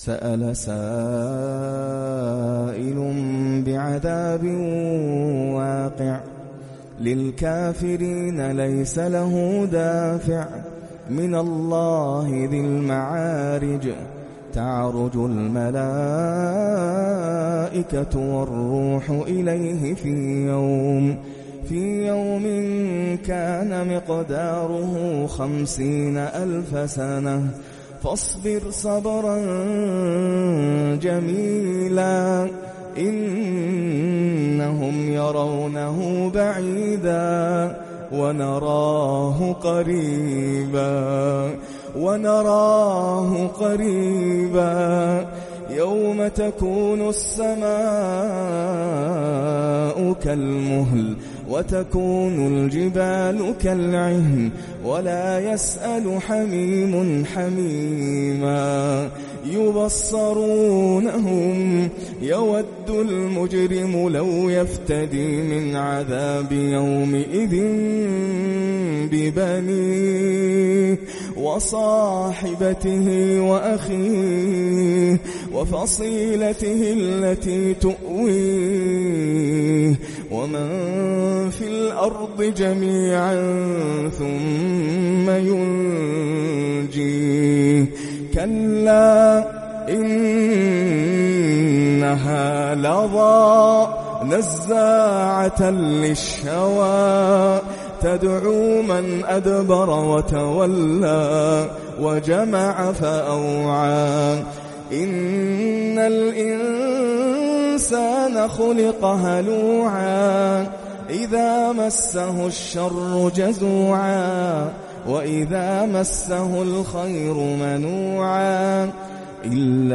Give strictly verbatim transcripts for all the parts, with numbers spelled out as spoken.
سأل سائل بعذاب واقع للكافرين ليس له دافع من الله ذي المعارج تعرج الملائكة والروح إليه في يوم في يوم كان مقداره خمسين ألف سنة فاصبر صبرا جميلا إنهم يرونه بعيدا ونراه قريبا ونراه قريبا يوم تكون السماء كالمهل وتكون الجبال كالعهن ولا يسأل حميم حميما يبصرونهم يود المجرم لو يفتدي من عذاب يومئذ ببنيه وصاحبته وأخيه وفصيلته التي تؤويه ومن في الأرض جميعا ثم ينجيه كلا إنها لظى نزاعة للشوى تدعو من أدبر وتولى وجمع فأوعى إن الإنسان خلق هلوعا إذا مسه الشر جزوعا وإذا مسه الخير منوعا إلا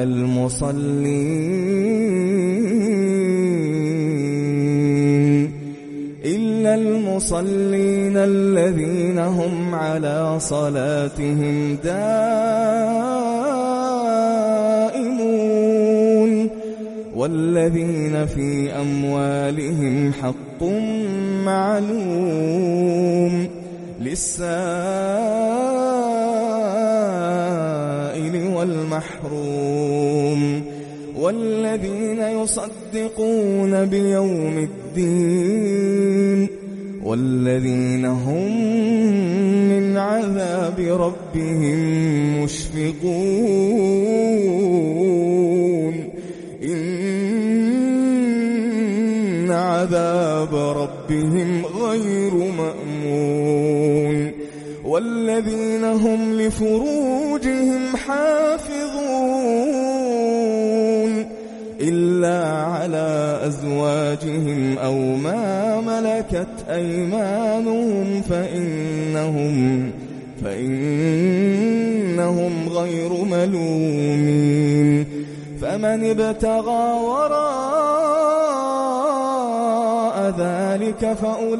المصلين إلا المصلين الذين هم على صلاتهم دائمون والذين في أموالهم حق معلوم للسائل والمحروم والذين يصدقون بيوم الدين والذين هم من عذاب ربهم مشفقون إن عذاب ربهم غير مأمون والذين هم لفروجهم حافظون إلا على أزواجهم أو ما ملكت أيمانهم فإنهم فإنهم غير ملومين فمن ابتغى وراء ذلك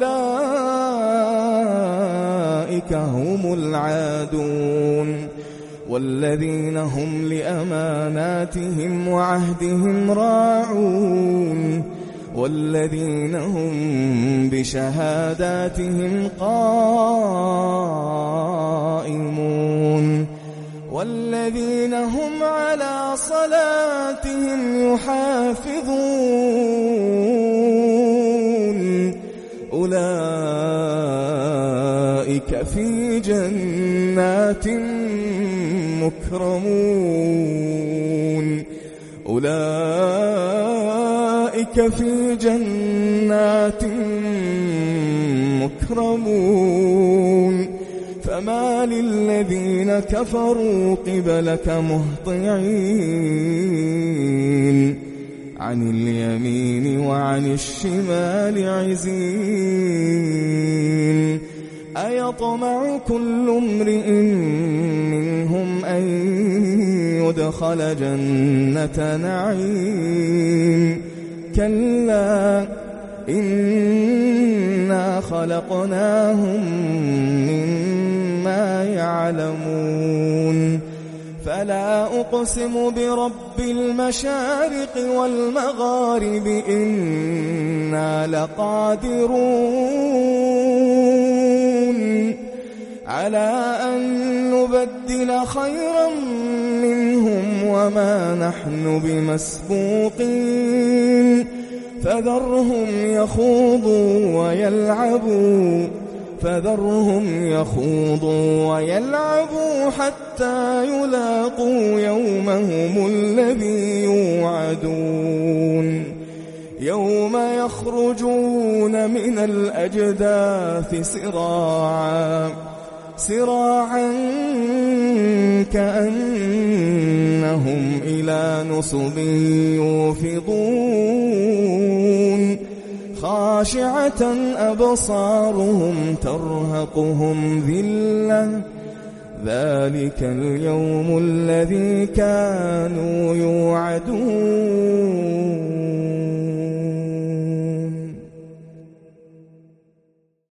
فأولئك هم العادون والذين هم لأماناتهم وعهدهم راعون والذين هم بشهاداتهم قائمون والذين هم على صلاتهم يحافظون أولئك في جنات مكرمون أولئك في جنات مكرمون فما للذين كفروا قبلك مهطعين عن اليمين وعن الشمال عزين أيطمع كل امرئ منهم أن يدخل جنة نعيم كلا إنا خلقناهم مما يعلمون فلا أقسم برب المشارق والمغارب إنا لقادرون على أن نبدل خيرا منهم وما نحن بمسبوقين فذرهم يخوضوا ويلعبوا فذرهم يخوضوا ويلعبوا حتى يلاقوا يومهم الذي يوعدون يوم يخرجون من الأجداث سراعا سراعا كأنهم إلى نصب يوفضون خاشعة أبصارهم ترهقهم ذلة ذلك اليوم الذي كانوا يوعدون.